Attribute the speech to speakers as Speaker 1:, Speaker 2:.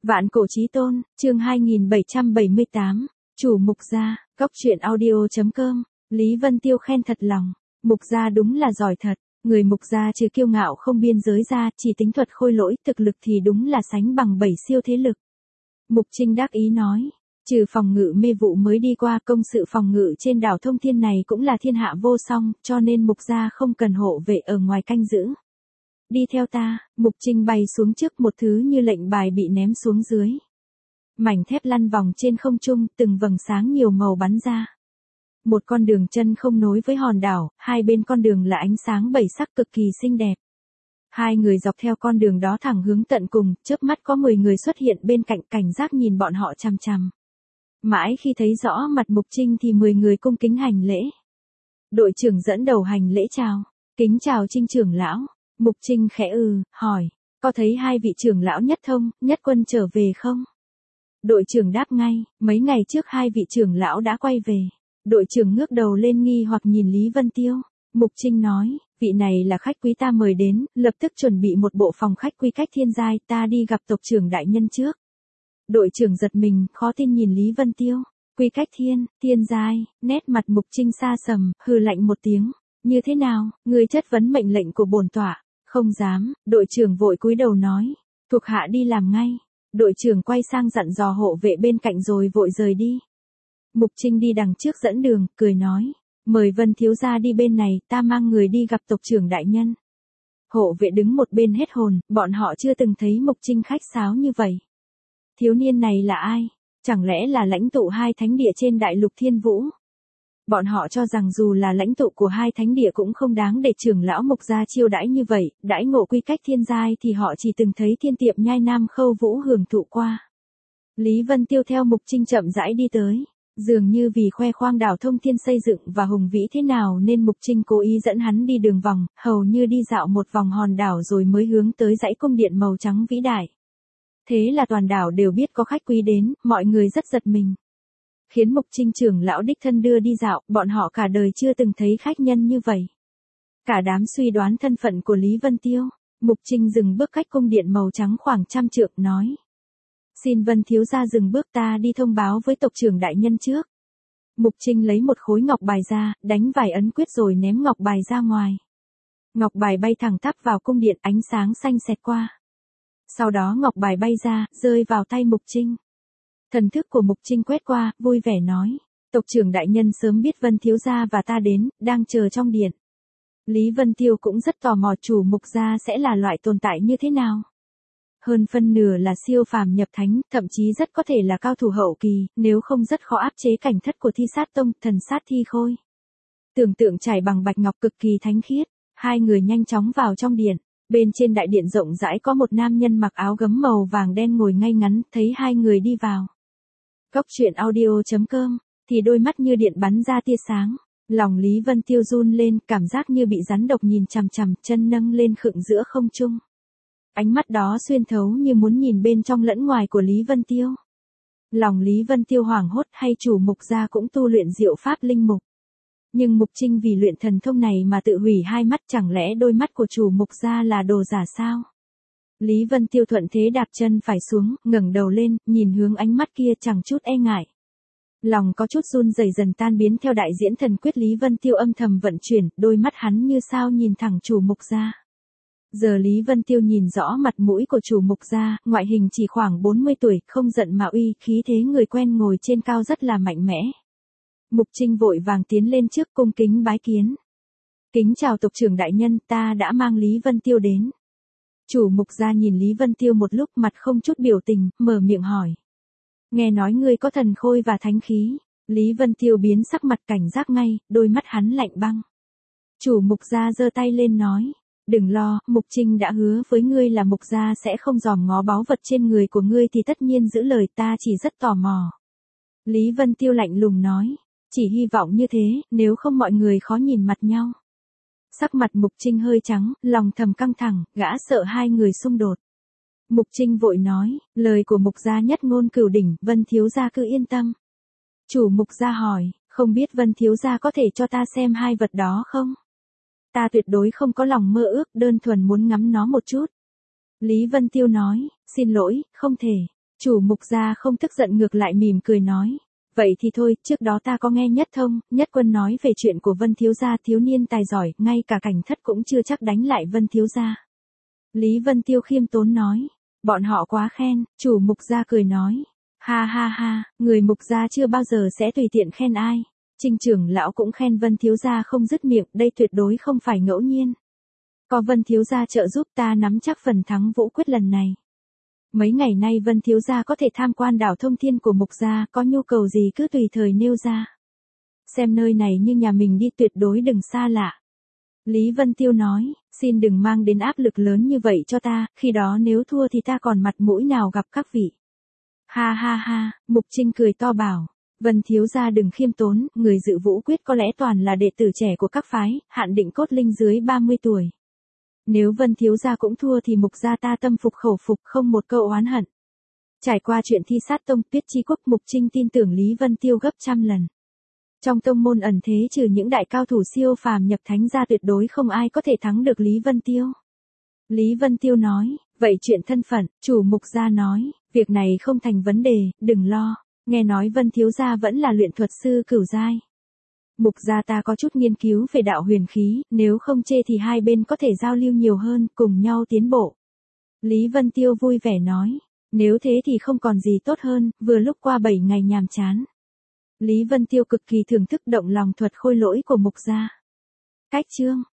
Speaker 1: Vạn cổ chí tôn, chương 2778, chủ Mục Gia, góc truyện audio.com, Lý Vân Tiêu khen thật lòng, Mục Gia đúng là giỏi thật, người Mục Gia trừ kiêu ngạo không biên giới ra, chỉ tính thuật khôi lỗi, thực lực thì đúng là sánh bằng 7 siêu thế lực. Mục Trinh đắc ý nói, trừ phòng ngự mê vụ mới đi qua, công sự phòng ngự trên đảo Thông Thiên này cũng là thiên hạ vô song, cho nên Mục Gia không cần hộ vệ ở ngoài canh giữ. Đi theo ta, Mục Trinh bay xuống trước, một thứ như lệnh bài bị ném xuống dưới. Mảnh thép lăn vòng trên không trung, từng vầng sáng nhiều màu bắn ra. Một con đường chân không nối với hòn đảo, hai bên con đường là ánh sáng bảy sắc cực kỳ xinh đẹp. Hai người dọc theo con đường đó thẳng hướng tận cùng, chớp mắt có 10 người xuất hiện bên cạnh, cảnh giác nhìn bọn họ chằm chằm. Mãi khi thấy rõ mặt Mục Trinh thì 10 người cung kính hành lễ. Đội trưởng dẫn đầu hành lễ chào, kính chào Trinh trưởng lão. Mục Trinh khẽ hỏi, có thấy hai vị trưởng lão Nhất Thông, Nhất Quân trở về không? Đội trưởng đáp ngay, mấy ngày trước hai vị trưởng lão đã quay về. Đội trưởng ngước đầu lên nghi hoặc nhìn Lý Vân Tiêu. Mục Trinh nói, vị này là khách quý ta mời đến, lập tức chuẩn bị một bộ phòng khách quy cách thiên giai, ta đi gặp tộc trưởng đại nhân trước. Đội trưởng giật mình, khó tin nhìn Lý Vân Tiêu. Quy cách thiên giai, nét mặt Mục Trinh xa sầm, hừ lạnh một tiếng. Như thế nào, ngươi chất vấn mệnh lệnh của bổn tọa? Không dám, đội trưởng vội cúi đầu nói. Thuộc hạ đi làm ngay. Đội trưởng quay sang dặn dò hộ vệ bên cạnh rồi vội rời đi. Mục Trinh đi đằng trước dẫn đường, cười nói. Mời Vân thiếu gia đi bên này, ta mang người đi gặp tộc trưởng đại nhân. Hộ vệ đứng một bên hết hồn, bọn họ chưa từng thấy Mục Trinh khách sáo như vậy. Thiếu niên này là ai? Chẳng lẽ là lãnh tụ hai thánh địa trên đại lục Thiên Vũ? Bọn họ cho rằng dù là lãnh tụ của hai thánh địa cũng không đáng để trưởng lão Mục Gia chiêu đãi như vậy, đãi ngộ quy cách thiên giai thì họ chỉ từng thấy Thiên Tiệp Nhai Nam Khâu Vũ hưởng thụ qua. Lý Vân Tiêu theo Mục Trinh chậm rãi đi tới, dường như vì khoe khoang đảo Thông Thiên xây dựng và hùng vĩ thế nào nên Mục Trinh cố ý dẫn hắn đi đường vòng, hầu như đi dạo một vòng hòn đảo rồi mới hướng tới dãy cung điện màu trắng vĩ đại. Thế là toàn đảo đều biết có khách quý đến, mọi người rất giật mình. Khiến Mục Trinh trưởng lão đích thân đưa đi dạo, bọn họ cả đời chưa từng thấy khách nhân như vậy. Cả đám suy đoán thân phận của Lý Vân Tiêu. Mục Trinh dừng bước cách cung điện màu trắng khoảng 100 trượng nói. Xin Vân thiếu gia dừng bước, ta đi thông báo với tộc trưởng đại nhân trước. Mục Trinh lấy một khối ngọc bài ra, đánh vài ấn quyết rồi ném ngọc bài ra ngoài. Ngọc bài bay thẳng tắp vào cung điện, ánh sáng xanh xẹt qua. Sau đó ngọc bài bay ra, rơi vào tay Mục Trinh. Thần thức của Mục Trinh quét qua, vui vẻ nói. Tộc trưởng đại nhân sớm biết Vân thiếu gia và ta đến, đang chờ trong điện. Lý Vân Tiêu cũng rất tò mò chủ Mục Gia sẽ là loại tồn tại như thế nào. Hơn phân nửa là siêu phàm nhập thánh, thậm chí rất có thể là cao thủ hậu kỳ, nếu không rất khó áp chế cảnh thất của Thi Sát Tông, thần sát thi khôi. Tưởng tượng trải bằng bạch ngọc cực kỳ thánh khiết, hai người nhanh chóng vào trong điện. Bên trên đại điện rộng rãi có một nam nhân mặc áo gấm màu vàng đen ngồi ngay ngắn, thấy hai người đi vào. Góc truyện audio.com, thì đôi mắt như điện bắn ra tia sáng. Lòng Lý Vân Tiêu run lên, cảm giác như bị rắn độc nhìn chằm chằm, chân nâng lên khựng giữa không trung. Ánh mắt đó xuyên thấu như muốn nhìn bên trong lẫn ngoài của Lý Vân Tiêu. Lòng Lý Vân Tiêu hoảng hốt, hay chủ Mục Gia cũng tu luyện diệu pháp linh mục. Nhưng Mục Trinh vì luyện thần thông này mà tự hủy hai mắt, chẳng lẽ đôi mắt của chủ Mục Gia là đồ giả sao? Lý Vân Tiêu thuận thế đạp chân phải xuống, ngẩng đầu lên, nhìn hướng ánh mắt kia chẳng chút e ngại. Lòng có chút run rẩy dần tan biến theo đại diễn thần quyết. Lý Vân Tiêu âm thầm vận chuyển, đôi mắt hắn như sao nhìn thẳng chủ Mục Gia. Giờ Lý Vân Tiêu nhìn rõ mặt mũi của chủ Mục Gia, ngoại hình chỉ khoảng 40 tuổi, không giận mà uy, khí thế người quen ngồi trên cao rất là mạnh mẽ. Mục Trinh vội vàng tiến lên trước cung kính bái kiến. Kính chào tộc trưởng đại nhân, ta đã mang Lý Vân Tiêu đến. Chủ Mục Gia nhìn Lý Vân Tiêu một lúc, mặt không chút biểu tình, mở miệng hỏi. Nghe nói ngươi có thần khôi và thánh khí. Lý Vân Tiêu biến sắc mặt, cảnh giác ngay, đôi mắt hắn lạnh băng. Chủ Mục Gia giơ tay lên nói. Đừng lo, Mục Trinh đã hứa với ngươi là Mục Gia sẽ không dòm ngó báu vật trên người của ngươi thì tất nhiên giữ lời, ta chỉ rất tò mò. Lý Vân Tiêu lạnh lùng nói. Chỉ hy vọng như thế, nếu không mọi người khó nhìn mặt nhau. Sắc mặt Mục Trinh hơi trắng, lòng thầm căng thẳng, gã sợ hai người xung đột. Mục Trinh vội nói, lời của Mục Gia nhất ngôn cửu đỉnh, Vân thiếu gia cứ yên tâm. Chủ Mục Gia hỏi, không biết Vân thiếu gia có thể cho ta xem hai vật đó không? Ta tuyệt đối không có lòng mơ ước, đơn thuần muốn ngắm nó một chút. Lý Vân Tiêu nói, xin lỗi, không thể. Chủ mục gia không tức giận ngược lại mỉm cười nói. Vậy thì thôi, trước đó ta có nghe Nhất Thông, Nhất Quân nói về chuyện của Vân thiếu gia thiếu niên tài giỏi, ngay cả Cảnh Thất cũng chưa chắc đánh lại Vân thiếu gia. Lý Vân Tiêu khiêm tốn nói. Bọn họ quá khen, chủ mục gia cười nói. Ha ha ha, người mục gia chưa bao giờ sẽ tùy tiện khen ai. Trình trưởng lão cũng khen Vân thiếu gia không dứt miệng, đây tuyệt đối không phải ngẫu nhiên. Có Vân thiếu gia trợ giúp ta nắm chắc phần thắng Vũ Quyết lần này. Mấy ngày nay Vân thiếu gia có thể tham quan đảo Thông Thiên của mục gia, có nhu cầu gì cứ tùy thời nêu ra. Xem nơi này như nhà mình đi, tuyệt đối đừng xa lạ. Lý Vân Tiêu nói, xin đừng mang đến áp lực lớn như vậy cho ta, khi đó nếu thua thì ta còn mặt mũi nào gặp các vị. Ha ha ha, Mục Trinh cười to bảo, Vân thiếu gia đừng khiêm tốn, người dự Vũ Quyết có lẽ toàn là đệ tử trẻ của các phái, hạn định cốt linh dưới 30 tuổi. Nếu Vân thiếu gia cũng thua thì mục gia ta tâm phục khẩu phục, không một câu oán hận. Trải qua chuyện thi sát tông Tuyết Chi Quốc, Mục Trinh tin tưởng Lý Vân Tiêu gấp trăm lần. Trong tông môn ẩn thế trừ những đại cao thủ siêu phàm nhập thánh ra tuyệt đối không ai có thể thắng được Lý Vân Tiêu. Lý Vân Tiêu nói, vậy chuyện thân phận, chủ mục gia nói, việc này không thành vấn đề, đừng lo, nghe nói Vân thiếu gia vẫn là luyện thuật sư cửu giai. Mục gia ta có chút nghiên cứu về đạo huyền khí, nếu không chê thì hai bên có thể giao lưu nhiều hơn, cùng nhau tiến bộ. Lý Vân Tiêu vui vẻ nói, nếu thế thì không còn gì tốt hơn, vừa lúc qua 7 ngày nhàm chán. Lý Vân Tiêu cực kỳ thưởng thức động lòng thuật khôi lỗi của mục gia. Cách chương